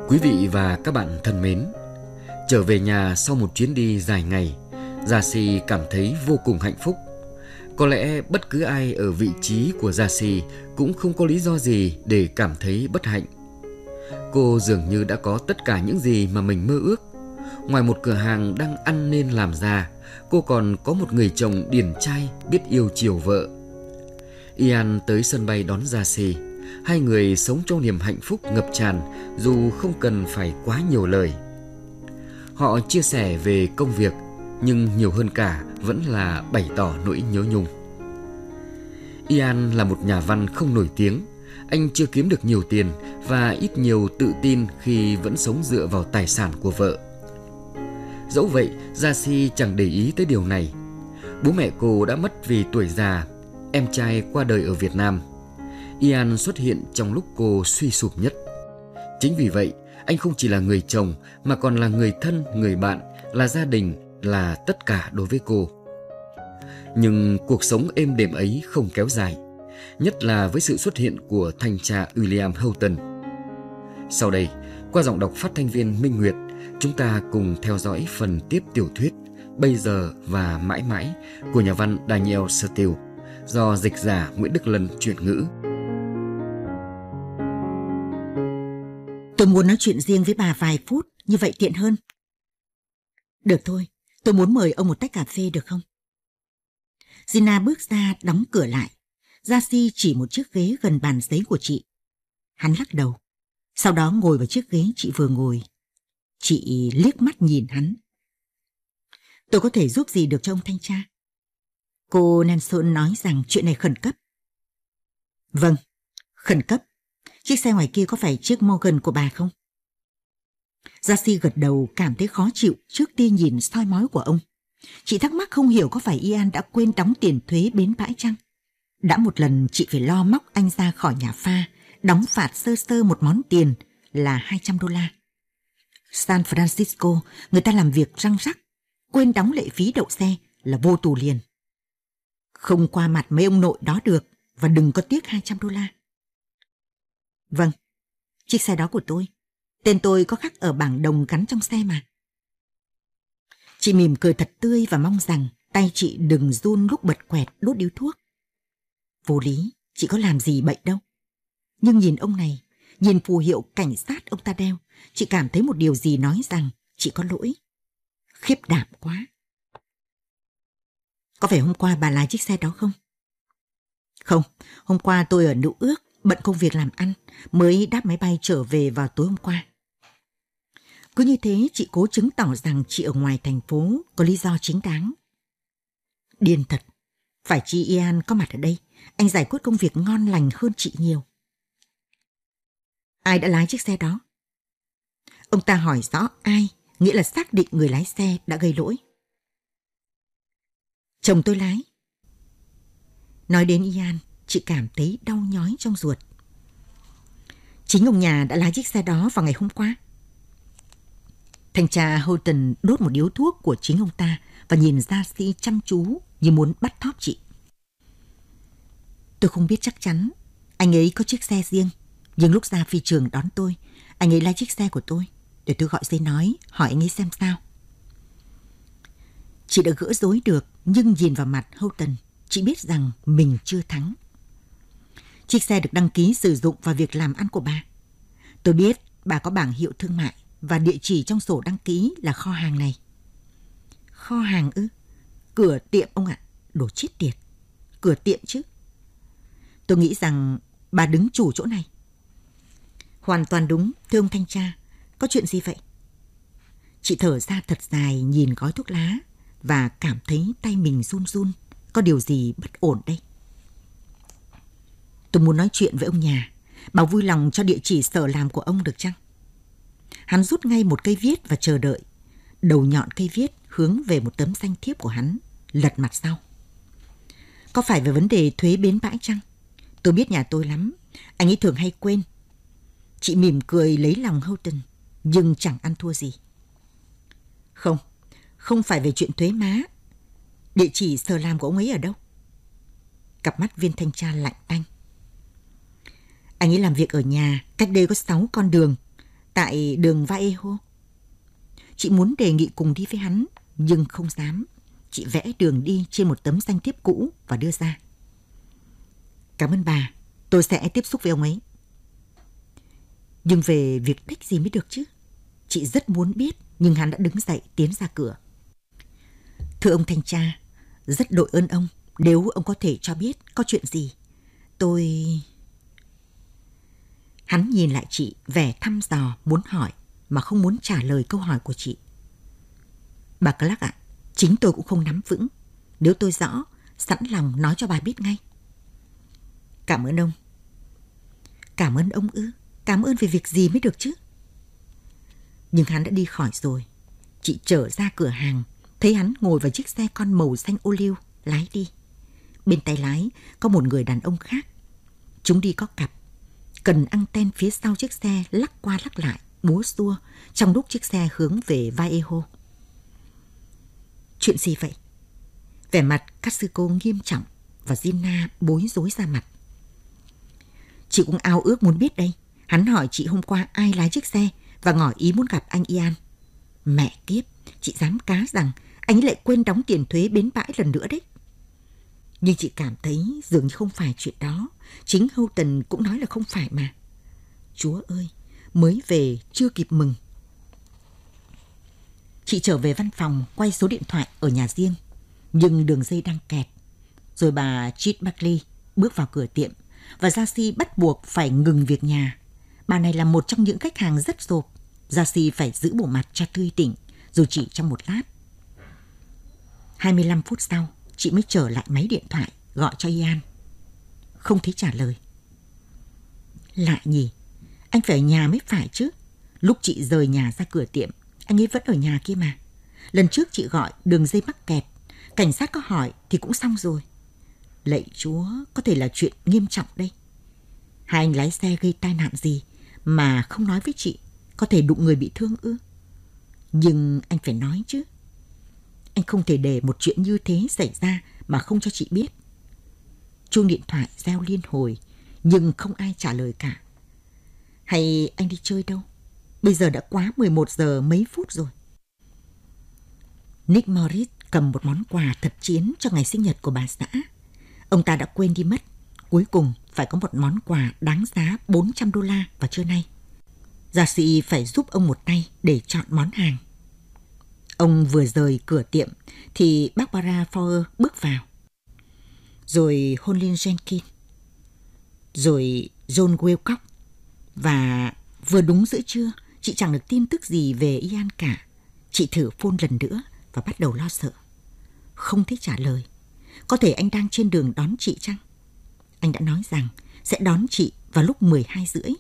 Quý vị và các bạn thân mến, trở về nhà sau một chuyến đi dài ngày, Gia-si cảm thấy vô cùng hạnh phúc. Có lẽ bất cứ ai ở vị trí của Gia-si cũng không có lý do gì để cảm thấy bất hạnh. Cô dường như đã có tất cả những gì mà mình mơ ước. Ngoài một cửa hàng đang ăn nên làm ra, cô còn có một người chồng điển trai biết yêu chiều vợ. Ian tới sân bay đón Gia-si. Hai người sống trong niềm hạnh phúc ngập tràn dù không cần phải quá nhiều lời. Họ chia sẻ về công việc, nhưng nhiều hơn cả vẫn là bày tỏ nỗi nhớ nhung. Ian là một nhà văn không nổi tiếng. Anh chưa kiếm được nhiều tiền và ít nhiều tự tin khi vẫn sống dựa vào tài sản của vợ. Dẫu vậy, Gia-si chẳng để ý tới điều này. Bố mẹ cô đã mất vì tuổi già, em trai qua đời ở Việt Nam. Ian xuất hiện trong lúc cô suy sụp nhất. Chính vì vậy, anh không chỉ là người chồng mà còn là người thân, người bạn, là gia đình, là tất cả đối với cô. Nhưng cuộc sống êm đềm ấy không kéo dài, nhất là với sự xuất hiện của thanh tra William Houghton. Sau đây, qua giọng đọc phát thanh viên Minh Nguyệt, chúng ta cùng theo dõi phần tiếp tiểu thuyết Bây giờ và mãi mãi của nhà văn Daniel Steele do dịch giả Nguyễn Đức Lân chuyển ngữ. Tôi muốn nói chuyện riêng với bà vài phút, như vậy tiện hơn. Được thôi, tôi muốn mời ông một tách cà phê được không? Gina bước ra đóng cửa lại. Gia-si chỉ một chiếc ghế gần bàn giấy của chị. Hắn lắc đầu, sau đó ngồi vào chiếc ghế chị vừa ngồi. Chị liếc mắt nhìn hắn. Tôi có thể giúp gì được cho ông thanh tra? Cô Nelson nói rằng chuyện này khẩn cấp. Vâng, khẩn cấp. Chiếc xe ngoài kia có phải chiếc Morgan của bà không? Gia-si gật đầu, cảm thấy khó chịu trước tia nhìn soi mói của ông. Chị thắc mắc không hiểu có phải Ian đã quên đóng tiền thuế bến bãi chăng? Đã một lần chị phải lo móc anh ra khỏi nhà pha, đóng phạt sơ sơ một món tiền là $200. San Francisco, người ta làm việc răng rắc, quên đóng lệ phí đậu xe là vô tù liền. Không qua mặt mấy ông nội đó được, và đừng có tiếc $200. Vâng, chiếc xe đó của tôi. Tên tôi có khắc ở bảng đồng gắn trong xe mà. Chị mỉm cười thật tươi và mong rằng tay chị đừng run lúc bật quẹt đốt điếu thuốc. Vô lý, chị có làm gì bậy đâu. Nhưng nhìn ông này, nhìn phù hiệu cảnh sát ông ta đeo, chị cảm thấy một điều gì nói rằng chị có lỗi. Khiếp đảm quá. Có phải hôm qua bà lái chiếc xe đó không? Không, hôm qua tôi ở Nữ Ước, bận công việc làm ăn, mới đáp máy bay trở về vào tối hôm qua. Cứ như thế chị cố chứng tỏ rằng chị ở ngoài thành phố có lý do chính đáng. Điên thật, phải chi Ian có mặt ở đây, anh giải quyết công việc ngon lành hơn chị nhiều. Ai đã lái chiếc xe đó? Ông ta hỏi rõ ai, nghĩa là xác định người lái xe đã gây lỗi. Chồng tôi lái. Nói đến Ian, chị cảm thấy đau nhói trong ruột. Chính ông nhà đã lái chiếc xe đó vào ngày hôm qua. Thanh tra Houghton đốt một điếu thuốc của chính ông ta và nhìn Gia-si chăm chú như muốn bắt thóp chị. Tôi không biết chắc chắn. Anh ấy có chiếc xe riêng, nhưng lúc ra phi trường đón tôi, anh ấy lái chiếc xe của tôi. Để tôi gọi dây nói, hỏi anh ấy xem sao. Chị đã gỡ rối được, nhưng nhìn vào mặt Houghton, chị biết rằng mình chưa thắng. Chiếc xe được đăng ký sử dụng vào việc làm ăn của bà. Tôi biết bà có bảng hiệu thương mại và địa chỉ trong sổ đăng ký là kho hàng này. Kho hàng ư? Cửa tiệm ông ạ. Đồ chết tiệt. Cửa tiệm chứ. Tôi nghĩ rằng bà đứng chủ chỗ này. Hoàn toàn đúng, thưa ông thanh tra. Có chuyện gì vậy? Chị thở ra thật dài nhìn gói thuốc lá và cảm thấy tay mình run run. Có điều gì bất ổn đây? Tôi muốn nói chuyện với ông nhà. Bà vui lòng cho địa chỉ sở làm của ông được chăng? Hắn rút ngay một cây viết và chờ đợi. Đầu nhọn cây viết hướng về một tấm danh thiếp của hắn, lật mặt sau. Có phải về vấn đề thuế bến bãi chăng? Tôi biết nhà tôi lắm, anh ấy thường hay quên. Chị mỉm cười lấy lòng Houghton, nhưng chẳng ăn thua gì. Không, không phải về chuyện thuế má. Địa chỉ sở làm của ông ấy ở đâu? Cặp mắt viên thanh tra lạnh tanh. Anh ấy làm việc ở nhà, cách đây có 6 con đường. Tại đường Vallejo. Chị muốn đề nghị cùng đi với hắn, nhưng không dám. Chị vẽ đường đi trên một tấm danh thiếp cũ và đưa ra. Cảm ơn bà, tôi sẽ tiếp xúc với ông ấy. Nhưng về việc đích gì mới được chứ? Chị rất muốn biết, nhưng hắn đã đứng dậy tiến ra cửa. Thưa ông thanh tra, rất đội ơn ông. Nếu ông có thể cho biết có chuyện gì, tôi... Hắn nhìn lại chị, vẻ thăm dò, muốn hỏi, mà không muốn trả lời câu hỏi của chị. Bà Clark ạ, chính tôi cũng không nắm vững. Nếu tôi rõ, sẵn lòng nói cho bà biết ngay. Cảm ơn ông. Cảm ơn ông ư? Cảm ơn về việc gì mới được chứ? Nhưng hắn đã đi khỏi rồi. Chị trở ra cửa hàng, thấy hắn ngồi vào chiếc xe con màu xanh ô liu, lái đi. Bên tay lái có một người đàn ông khác. Chúng đi có cặp. Cần anten phía sau chiếc xe lắc qua lắc lại, búa xua, trong lúc chiếc xe hướng về Vallejo. Chuyện gì vậy? Vẻ mặt Katsuko nghiêm trọng và Gina bối rối ra mặt. Chị cũng ao ước muốn biết đây. Hắn hỏi chị hôm qua ai lái chiếc xe và ngỏ ý muốn gặp anh Ian. Mẹ kiếp, chị dám cá rằng anh ấy lại quên đóng tiền thuế bến bãi lần nữa đấy. Nhưng chị cảm thấy dường như không phải chuyện đó. Chính Houghton cũng nói là không phải mà. Chúa ơi, mới về chưa kịp mừng. Chị trở về văn phòng, quay số điện thoại ở nhà riêng. Nhưng đường dây đang kẹt. Rồi bà Chit Buckley bước vào cửa tiệm và Jacy bắt buộc phải ngừng việc nhà. Bà này là một trong những khách hàng rất rộp. Jacy phải giữ bộ mặt cho tươi tỉnh, rồi chỉ trong một lát. 25 phút sau, chị mới trở lại máy điện thoại, gọi cho Ian. Không thấy trả lời. Lạ nhỉ, anh phải ở nhà mới phải chứ. Lúc chị rời nhà ra cửa tiệm, anh ấy vẫn ở nhà kia mà. Lần trước chị gọi, đường dây mắc kẹt. Cảnh sát có hỏi thì cũng xong rồi. Lạy Chúa, có thể là chuyện nghiêm trọng đây. Hai anh lái xe gây tai nạn gì mà không nói với chị? Có thể đụng người bị thương ư? Nhưng anh phải nói chứ. Anh không thể để một chuyện như thế xảy ra mà không cho chị biết. Chuông điện thoại reo liên hồi, nhưng không ai trả lời cả. Hay anh đi chơi đâu? Bây giờ đã quá 11 giờ mấy phút rồi. Nick Morris cầm một món quà thật chiến cho ngày sinh nhật của bà xã. Ông ta đã quên đi mất. Cuối cùng phải có một món quà đáng giá $400 vào trưa nay. Gia sĩ phải giúp ông một tay để chọn món hàng. Ông vừa rời cửa tiệm thì Barbara Fowler bước vào. Rồi Honlin Jenkins. Rồi John Wilcox. Và vừa đúng giữa trưa, chị chẳng được tin tức gì về Ian cả. Chị thử phone lần nữa và bắt đầu lo sợ. Không thấy trả lời. Có thể anh đang trên đường đón chị chăng? Anh đã nói rằng sẽ đón chị vào lúc 12 rưỡi.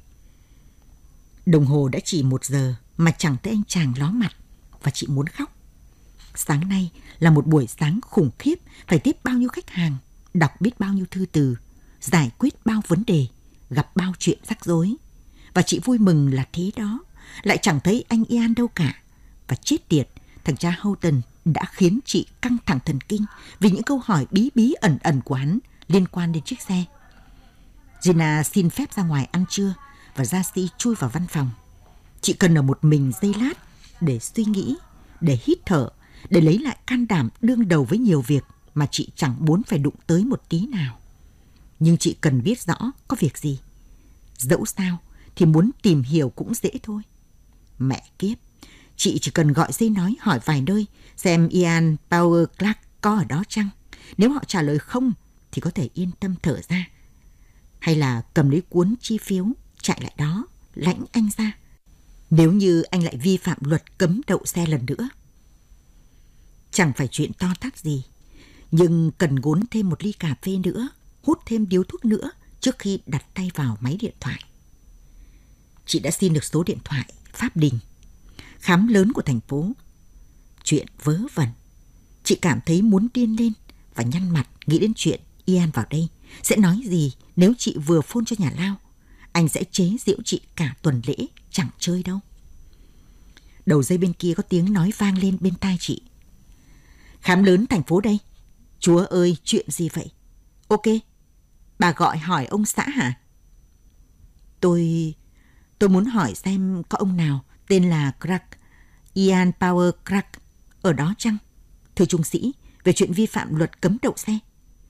Đồng hồ đã chỉ 1 giờ mà chẳng thấy anh chàng ló mặt và chị muốn khóc. Sáng nay là một buổi sáng khủng khiếp, phải tiếp bao nhiêu khách hàng, đọc biết bao nhiêu thư từ, giải quyết bao vấn đề, gặp bao chuyện rắc rối. Và chị vui mừng là thế đó, lại chẳng thấy anh Ian đâu cả. Và chết tiệt, thằng cha Houghton đã khiến chị căng thẳng thần kinh vì những câu hỏi bí bí ẩn ẩn của hắn liên quan đến chiếc xe. Gina xin phép ra ngoài ăn trưa và Jacy chui vào văn phòng. Chị cần ở một mình giây lát để suy nghĩ, để hít thở, để lấy lại can đảm đương đầu với nhiều việc mà chị chẳng muốn phải đụng tới một tí nào. Nhưng chị cần biết rõ có việc gì. Dẫu sao thì muốn tìm hiểu cũng dễ thôi. Mẹ kiếp, chị chỉ cần gọi dây nói hỏi vài nơi xem Ian Power Clark có ở đó chăng. Nếu họ trả lời không thì có thể yên tâm thở ra. Hay là cầm lấy cuốn chi phiếu chạy lại đó, lãnh anh ra. Nếu như anh lại vi phạm luật cấm đậu xe lần nữa. Chẳng phải chuyện to tát gì, nhưng cần gốn thêm một ly cà phê nữa, hút thêm điếu thuốc nữa trước khi đặt tay vào máy điện thoại. Chị đã xin được số điện thoại Pháp Đình, khám lớn của thành phố. Chuyện vớ vẩn. Chị cảm thấy muốn điên lên và nhăn mặt nghĩ đến chuyện Ian vào đây sẽ nói gì nếu chị vừa phone cho nhà lao. Anh sẽ chế giễu chị cả tuần lễ, chẳng chơi đâu. Đầu dây bên kia có tiếng nói vang lên bên tai chị. Khám lớn thành phố đây. Chúa ơi, chuyện gì vậy? Ok, bà gọi hỏi ông xã hả? Tôi muốn hỏi xem có ông nào tên là Clark, Ian Power Clark ở đó chăng? Thưa trung sĩ, về chuyện vi phạm luật cấm đậu xe.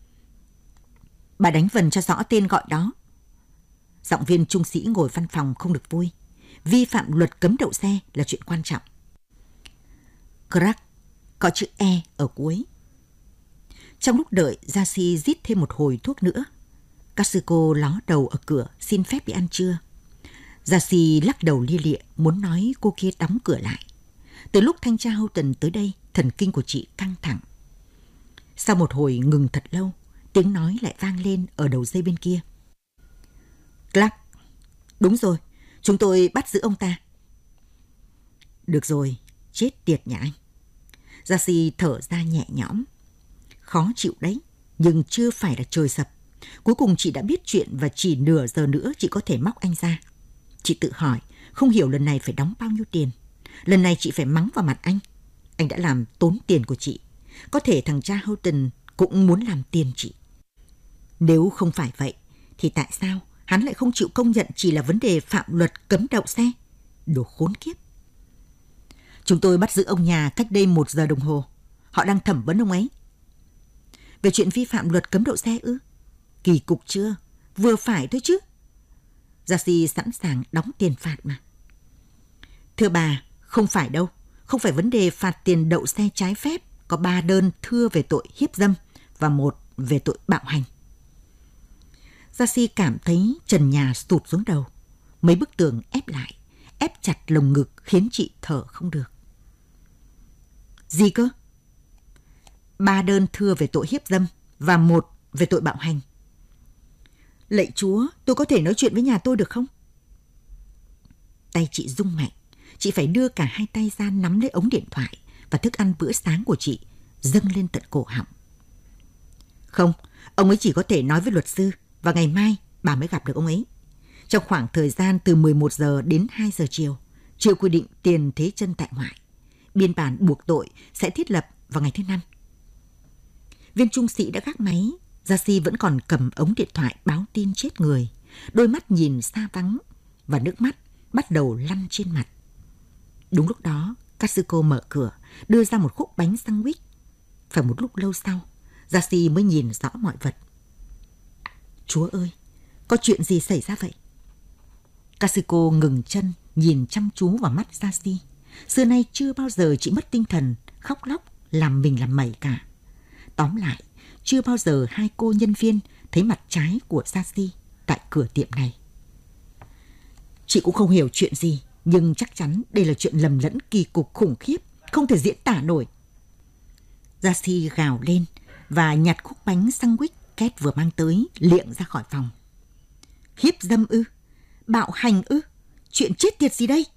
Bà đánh vần cho rõ tên gọi đó. Giọng viên trung sĩ ngồi văn phòng không được vui. Vi phạm luật cấm đậu xe là chuyện quan trọng. Clark có chữ E ở cuối. Trong lúc đợi, Darcy rít thêm một hồi thuốc nữa. Katsuko ló đầu ở cửa xin phép đi ăn trưa. Darcy lắc đầu lia lịa muốn nói cô kia đóng cửa lại. Từ lúc thanh tra Houghton tới đây, thần kinh của chị căng thẳng. Sau một hồi ngừng thật lâu, tiếng nói lại vang lên ở đầu dây bên kia. Clark, đúng rồi, chúng tôi bắt giữ ông ta. Được rồi, chết tiệt nhà anh. Darcy thở ra nhẹ nhõm. Khó chịu đấy, nhưng chưa phải là trời sập. Cuối cùng chị đã biết chuyện và chỉ nửa giờ nữa chị có thể móc anh ra. Chị tự hỏi, không hiểu lần này phải đóng bao nhiêu tiền. Lần này chị phải mắng vào mặt anh. Anh đã làm tốn tiền của chị. Có thể thằng cha Houghton cũng muốn làm tiền chị. Nếu không phải vậy, thì tại sao hắn lại không chịu công nhận chỉ là vấn đề phạm luật cấm đậu xe? Đồ khốn kiếp. Chúng tôi bắt giữ ông nhà cách đây 1 giờ đồng hồ. Họ đang thẩm vấn ông ấy. Về chuyện vi phạm luật cấm đậu xe ư? Kỳ cục chưa? Vừa phải thôi chứ. Darcy sẵn sàng đóng tiền phạt mà. Thưa bà, không phải đâu. Không phải vấn đề phạt tiền đậu xe trái phép. Có 3 đơn thưa về tội hiếp dâm và 1 về tội bạo hành. Darcy cảm thấy trần nhà tụt xuống đầu. Mấy bức tường ép lại, ép chặt lồng ngực khiến chị thở không được. Gì cơ? 3 đơn thưa về tội hiếp dâm và 1 về tội bạo hành. Lạy Chúa, tôi có thể nói chuyện với nhà tôi được không? Tay chị rung mạnh. Chị phải đưa cả hai tay ra nắm lấy ống điện thoại và thức ăn bữa sáng của chị dâng lên tận cổ họng. Không, ông ấy chỉ có thể nói với luật sư và ngày mai bà mới gặp được ông ấy. Trong khoảng thời gian từ 11 giờ đến 2 giờ chiều, chưa quy định tiền thế chân tại ngoại. Biên bản buộc tội sẽ thiết lập vào ngày thứ 5. Viên trung sĩ đã gác máy. Darcy vẫn còn cầm ống điện thoại báo tin chết người. Đôi mắt nhìn xa vắng và nước mắt bắt đầu lăn trên mặt. Đúng lúc đó, Katsuko mở cửa, đưa ra một khúc bánh sandwich. Phải một lúc lâu sau, Darcy mới nhìn rõ mọi vật. Chúa ơi, có chuyện gì xảy ra vậy? Katsuko ngừng chân, nhìn chăm chú vào mắt Darcy. Xưa nay chưa bao giờ chị mất tinh thần, khóc lóc, làm mình làm mẩy cả. Tóm lại, chưa bao giờ hai cô nhân viên thấy mặt trái của Darcy tại cửa tiệm này. Chị cũng không hiểu chuyện gì, nhưng chắc chắn đây là chuyện lầm lẫn kỳ cục khủng khiếp, không thể diễn tả nổi. Darcy gào lên và nhặt khúc bánh sandwich Két vừa mang tới, liệng ra khỏi phòng. Hiếp dâm ư? Bạo hành ư? Chuyện chết tiệt gì đây?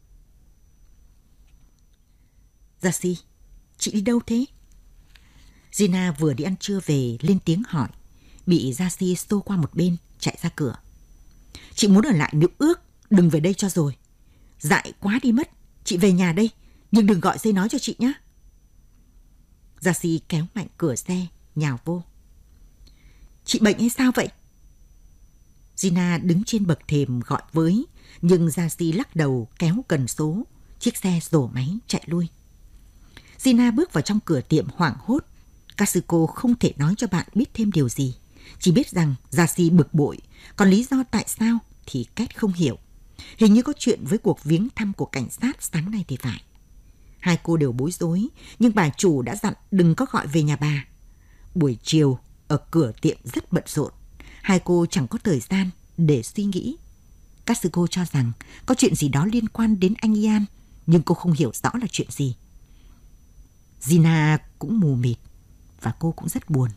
Darcy, chị đi đâu thế? Gina vừa đi ăn trưa về lên tiếng hỏi, bị Darcy xô qua một bên, chạy ra cửa. Chị muốn ở lại nữ ước, đừng về đây cho rồi. Dại quá đi mất, chị về nhà đây, nhưng đừng gọi dây nói cho chị nhé. Darcy kéo mạnh cửa xe, nhào vô. Chị bệnh hay sao vậy? Gina đứng trên bậc thềm gọi với, nhưng Darcy lắc đầu kéo cần số, chiếc xe rổ máy chạy lui. Gina bước vào trong cửa tiệm hoảng hốt. Katsuko không thể nói cho bạn biết thêm điều gì, chỉ biết rằng Darcy bực bội, còn lý do tại sao thì Két không hiểu. Hình như có chuyện với cuộc viếng thăm của cảnh sát sáng nay thì phải. Hai cô đều bối rối, nhưng bà chủ đã dặn đừng có gọi về nhà bà. Buổi chiều, ở cửa tiệm rất bận rộn, hai cô chẳng có thời gian để suy nghĩ. Katsuko cho rằng có chuyện gì đó liên quan đến anh Ian, nhưng cô không hiểu rõ là chuyện gì. Gina cũng mù mịt và cô cũng rất buồn.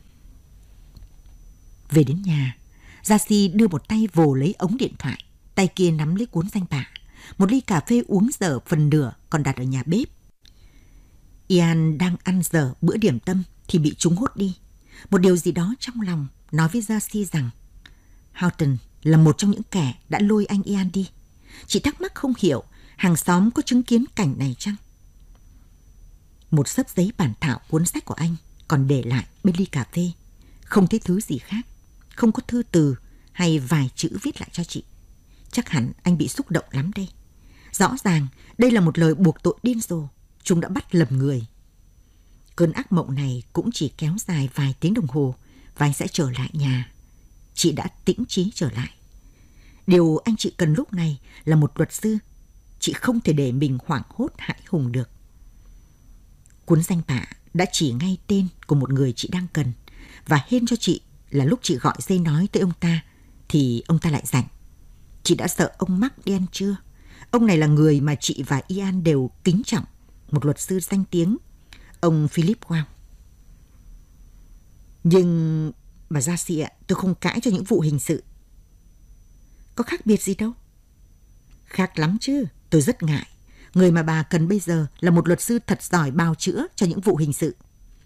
Về đến nhà, Darcy đưa một tay vồ lấy ống điện thoại, tay kia nắm lấy cuốn danh bạ. Một ly cà phê uống dở phần nửa còn đặt ở nhà bếp. Ian đang ăn dở bữa điểm tâm thì bị chúng hốt đi. Một điều gì đó trong lòng nói với Darcy rằng Houghton là một trong những kẻ đã lôi anh Ian đi. Chị thắc mắc không hiểu hàng xóm có chứng kiến cảnh này chăng? Một xấp giấy bản thảo cuốn sách của anh còn để lại bên ly cà phê. Không thấy thứ gì khác, không có thư từ hay vài chữ viết lại cho chị. chắc hẳn anh bị xúc động lắm đây. Rõ ràng đây là một lời buộc tội điên rồ. Chúng đã bắt lầm người. Cơn ác mộng này cũng chỉ kéo dài vài tiếng đồng hồ và anh sẽ trở lại nhà. Chị đã tĩnh trí trở lại. Điều anh chị cần lúc này là một luật sư. Chị không thể để mình hoảng hốt hãi hùng được. Cuốn danh bạ đã chỉ ngay tên của một người chị đang cần và hên cho chị là lúc chị gọi dây nói tới ông ta thì ông ta lại rảnh. Chị đã sợ ông Mark đen chưa? Ông này là người mà chị và Ian đều kính trọng, một luật sư danh tiếng, ông Philip Wow. Nhưng bà Darcy ạ, tôi không cãi cho những vụ hình sự. Có khác biệt gì đâu. Khác lắm chứ, tôi rất ngại. Người mà bà cần bây giờ là một luật sư thật giỏi bào chữa cho những vụ hình sự.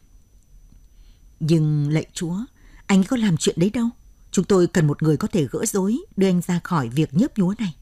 Nhưng lạy Chúa, anh ấy có làm chuyện đấy đâu. Chúng tôi cần một người có thể gỡ rối, đưa anh ra khỏi việc nhớp nhúa này.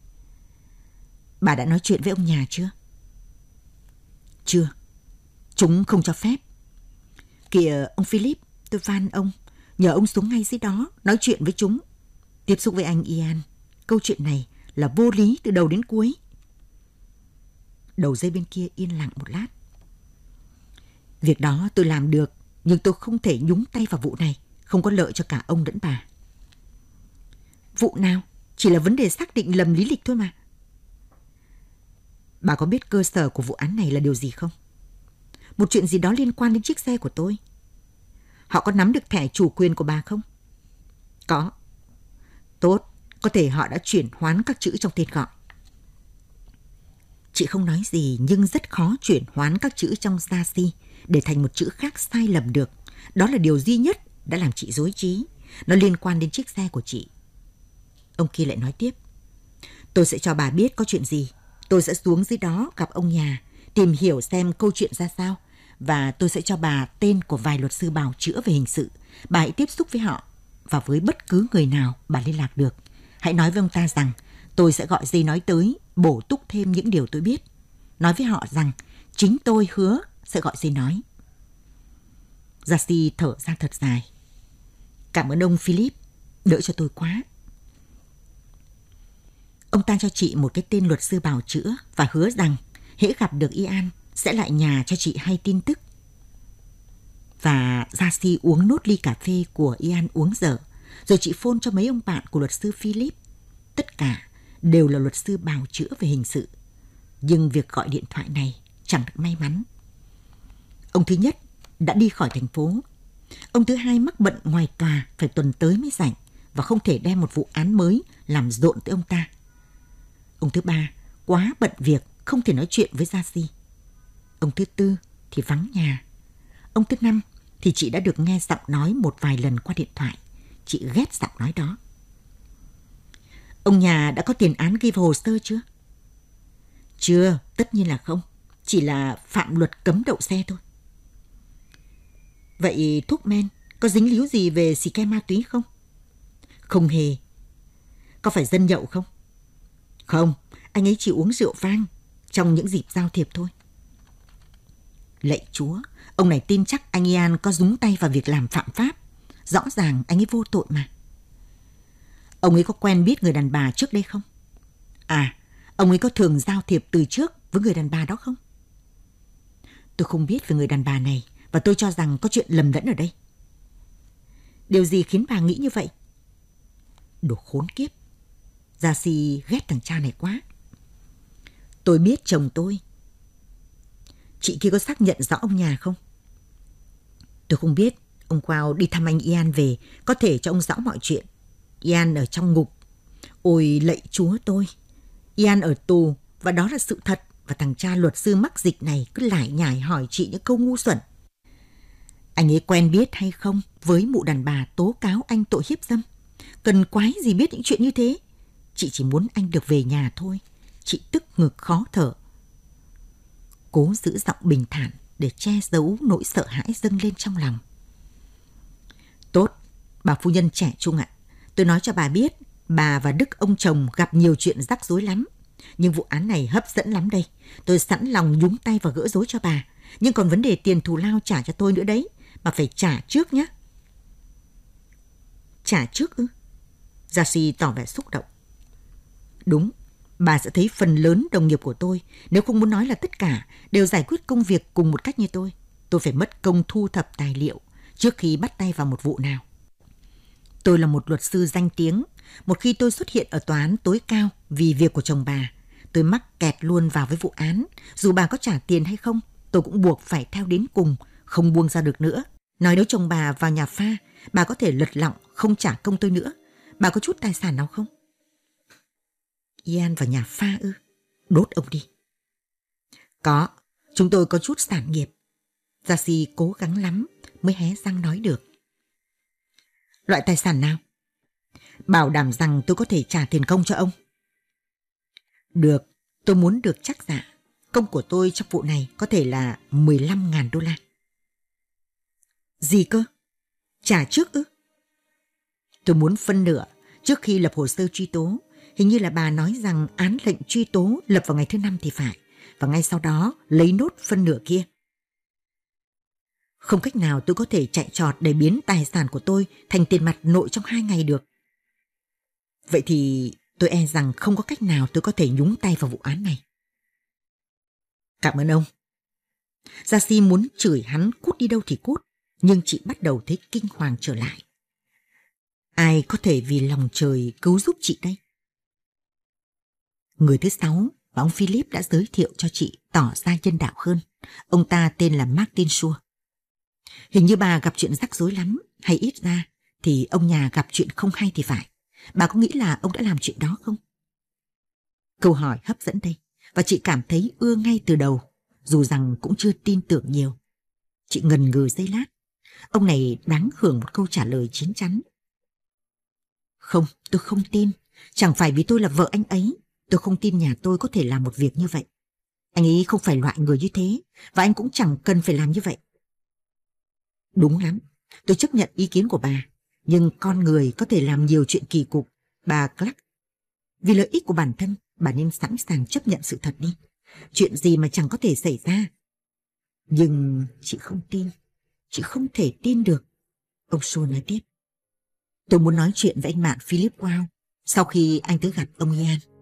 Bà đã nói chuyện với ông nhà chưa? Chưa. Chúng không cho phép. Kìa ông Philip, tôi van ông, nhờ ông xuống ngay dưới đó, nói chuyện với chúng. Tiếp xúc với anh Ian. Câu chuyện này là vô lý từ đầu đến cuối. Đầu dây bên kia yên lặng một lát. Việc đó tôi làm được, nhưng tôi không thể nhúng tay vào vụ này, không có lợi cho cả ông lẫn bà. Vụ nào? Chỉ là vấn đề xác định lầm lý lịch thôi mà. Bà có biết cơ sở của vụ án này là điều gì không? Một chuyện gì đó liên quan đến chiếc xe của tôi. Họ có nắm được thẻ chủ quyền của bà không? Có. Tốt, có thể họ đã chuyển hoán các chữ trong tên gọi. Chị không nói gì nhưng rất khó chuyển hoán các chữ trong Darcy để thành một chữ khác sai lầm được. Đó là điều duy nhất đã làm chị rối trí. Nó liên quan đến chiếc xe của chị. Ông kia lại nói tiếp. Tôi sẽ cho bà biết có chuyện gì. Tôi sẽ xuống dưới đó gặp ông nhà, tìm hiểu xem câu chuyện ra sao. Và tôi sẽ cho bà tên của vài luật sư bào chữa về hình sự. Bà hãy tiếp xúc với họ và với bất cứ người nào bà liên lạc được. Hãy nói với ông ta rằng tôi sẽ gọi dây nói tới, bổ túc thêm những điều tôi biết. Nói với họ rằng chính tôi hứa sẽ gọi dây nói. Darcy thở ra thật dài. Cảm ơn ông Philip, đỡ cho tôi quá. Ông ta cho chị một cái tên luật sư bào chữa và hứa rằng hễ gặp được Ian sẽ lại nhà cho chị hay tin tức. Và Darcy uống nốt ly cà phê của Ian uống dở, rồi chị phone cho mấy ông bạn của luật sư Philip. Tất cả đều là luật sư bào chữa về hình sự. Nhưng việc gọi điện thoại này chẳng được may mắn. Ông thứ nhất đã đi khỏi thành phố. Ông thứ hai mắc bận ngoài tòa, phải tuần tới mới rảnh và không thể đem một vụ án mới làm rộn tới ông ta. Ông thứ ba quá bận việc, không thể nói chuyện với Darcy. Ông thứ tư thì vắng nhà. Ông thứ năm thì chị đã được nghe giọng nói một vài lần qua điện thoại. Chị ghét giọng nói đó. Ông nhà đã có tiền án ghi vào hồ sơ chưa? Chưa, tất nhiên là không. Chỉ là phạm luật cấm đậu xe thôi. Vậy thuốc men có dính líu gì về xì ke ma túy không? Không hề. Có phải dân nhậu không? Không, anh ấy chỉ uống rượu vang trong những dịp giao thiệp thôi. Lạy Chúa, ông này tin chắc anh Ian có nhúng tay vào việc làm phạm pháp. Rõ ràng anh ấy vô tội mà. Ông ấy có quen biết người đàn bà trước đây không? À, ông ấy có thường giao thiệp từ trước với người đàn bà đó không? Tôi không biết về người đàn bà này và tôi cho rằng có chuyện lầm lẫn ở đây. Điều gì khiến bà nghĩ như vậy? Đồ khốn kiếp. Darcy ghét thằng cha này quá. Tôi biết chồng tôi. Chị kia có xác nhận rõ ông nhà không? Tôi không biết. Ông Wow đi thăm anh Ian về, có thể cho ông rõ mọi chuyện. Ian ở trong ngục. Ôi lạy Chúa tôi. Ian ở tù và đó là sự thật. Và thằng cha luật sư mắc dịch này cứ lải nhải hỏi chị những câu ngu xuẩn. Anh ấy quen biết hay không với mụ đàn bà tố cáo anh tội hiếp dâm? Cần quái gì biết những chuyện như thế? Chị chỉ muốn anh được về nhà thôi. Chị tức ngực khó thở. Cố giữ giọng bình thản để che giấu nỗi sợ hãi dâng lên trong lòng. Tốt, bà phu nhân trẻ trung ạ. Tôi nói cho bà biết, bà và Đức ông chồng gặp nhiều chuyện rắc rối lắm. Nhưng vụ án này hấp dẫn lắm đây. Tôi sẵn lòng nhúng tay vào gỡ rối cho bà. Nhưng còn vấn đề tiền thù lao trả cho tôi nữa đấy. Mà phải trả trước nhé. Trả trước ư? Darcy tỏ vẻ xúc động. Đúng, bà sẽ thấy phần lớn đồng nghiệp của tôi, nếu không muốn nói là tất cả, đều giải quyết công việc cùng một cách như tôi. Tôi phải mất công thu thập tài liệu trước khi bắt tay vào một vụ nào. Tôi là một luật sư danh tiếng. Một khi tôi xuất hiện ở tòa án tối cao vì việc của chồng bà, tôi mắc kẹt luôn vào với vụ án. Dù bà có trả tiền hay không, tôi cũng buộc phải theo đến cùng, không buông ra được nữa. Nói nếu chồng bà vào nhà pha, bà có thể lật lọng, không trả công tôi nữa. Bà có chút tài sản nào không? Ian vào nhà pha ư? Đốt ông đi. Có, chúng tôi có chút sản nghiệp. Darcy cố gắng lắm mới hé răng nói được. Loại tài sản nào? Bảo đảm rằng tôi có thể trả tiền công cho ông. Được, tôi muốn được chắc dạ. Công của tôi trong vụ này có thể là 15.000 đô la. Gì cơ? Trả trước ư? Tôi muốn phân nửa trước khi lập hồ sơ truy tố. Hình như là bà nói rằng án lệnh truy tố lập vào ngày thứ 5 thì phải. Và ngay sau đó lấy nốt phân nửa kia. Không cách nào tôi có thể chạy trọt để biến tài sản của tôi thành tiền mặt nội trong 2 ngày được. Vậy thì tôi e rằng không có cách nào tôi có thể nhúng tay vào vụ án này. Cảm ơn ông. Darcy muốn chửi hắn cút đi đâu thì cút, nhưng chị bắt đầu thấy kinh hoàng trở lại. Ai có thể vì lòng trời cứu giúp chị đây? Người thứ 6 và ông Philip đã giới thiệu cho chị tỏ ra nhân đạo hơn. Ông ta tên là Martin Shaw. Hình như bà gặp chuyện rắc rối lắm, hay ít ra thì ông nhà gặp chuyện không hay thì phải. Bà có nghĩ là ông đã làm chuyện đó không? Câu hỏi hấp dẫn đây, và chị cảm thấy ưa ngay từ đầu, dù rằng cũng chưa tin tưởng nhiều. Chị ngần ngừ giây lát. Ông này đáng hưởng một câu trả lời chín chắn. Không, tôi không tin. Chẳng phải vì tôi là vợ anh ấy. Tôi không tin nhà tôi có thể làm một việc như vậy. Anh ấy không phải loại người như thế, và anh cũng chẳng cần phải làm như vậy. Đúng lắm, tôi chấp nhận ý kiến của bà. Nhưng con người có thể làm nhiều chuyện kỳ cục, bà Clark. Vì lợi ích của bản thân, bà nên sẵn sàng chấp nhận sự thật đi. Chuyện gì mà chẳng có thể xảy ra. Nhưng chị không tin. Chị không thể tin được. Ông Shaw nói tiếp. Tôi muốn nói chuyện với anh bạn Philip Wow sau khi anh tới gặp ông Ian.